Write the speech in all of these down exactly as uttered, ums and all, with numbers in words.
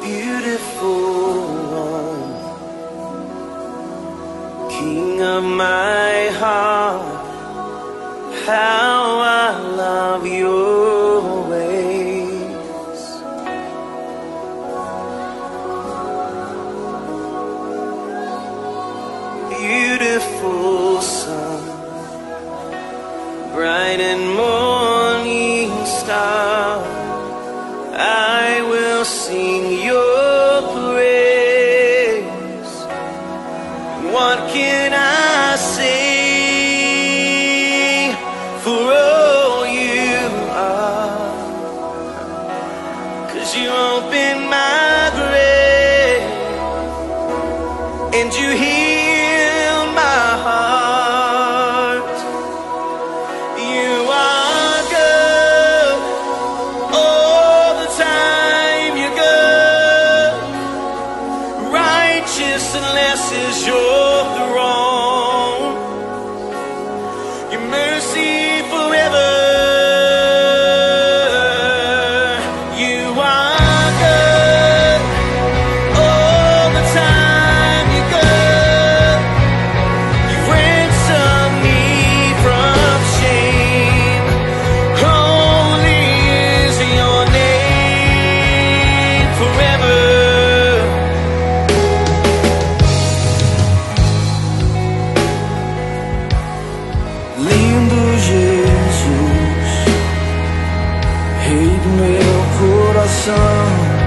beautiful one, King of my heart, how I love your ways. Beautiful sun, bright and morning star, I will sing your praise. What can I say for all you are? 'Cause you opened my grave and you healed my heart. You are good all the time. You're good. Righteousness is your throne. Your mercy forever. You are good all the time. You're good. You ransom me from shame. Holy is your name forever. Lindo Jesus, Rei do meu coração,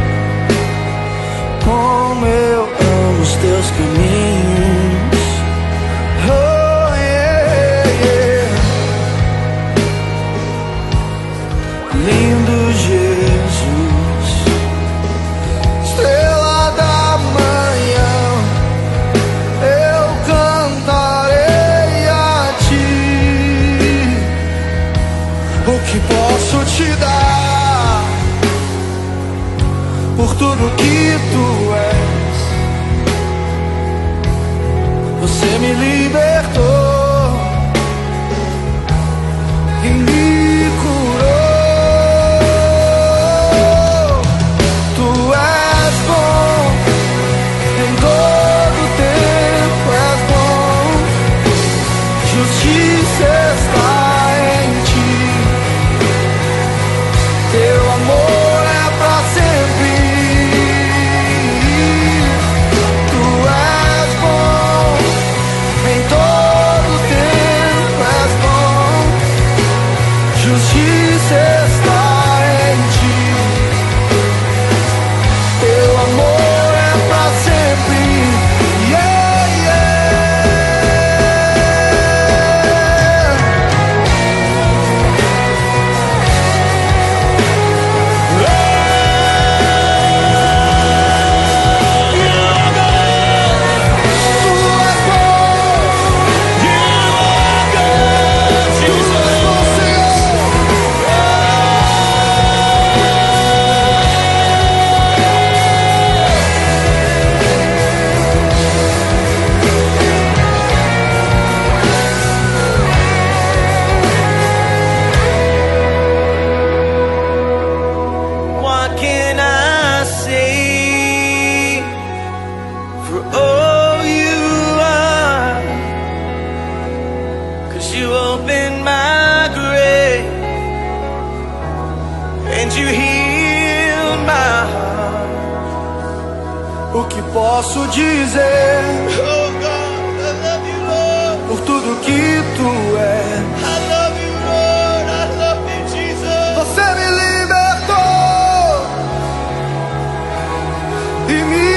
como eu amo os teus caminhos. Oh, yeah, yeah. Lindo Jesus, estrela da manhã, eu cantarei a ti. O que posso te dar por tudo que tu és? Você me libertou e me curou. Tu és bom, em todo tempo és bom. Justiça está em ti. Teu amor é pra sempre. Tu és bom, em todo tempo és bom. Justiça está em ti. Teu amor é pra sempre. Yeah, what can I say for all you are? 'Cause you opened my grave and you healed my heart. O que posso dizer? Oh God, I love you, Lord. Por tudo que tu és. I love you, Lord. I love you, Jesus. Você me libertou e me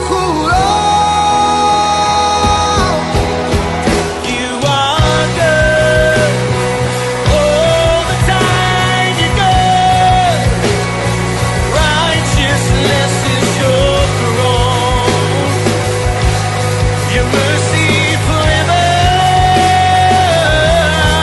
curou. You are good all the time. You're good. Righteousness is your throne. Your mercy forever.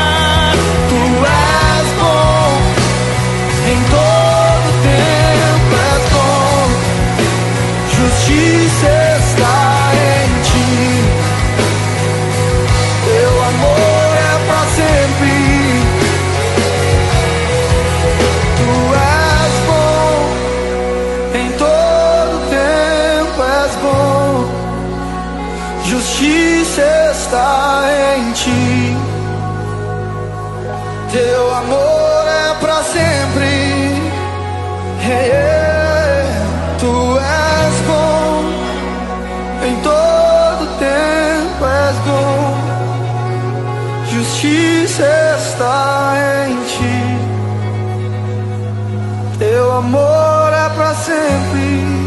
justiça está em ti. Teu amor é pra sempre.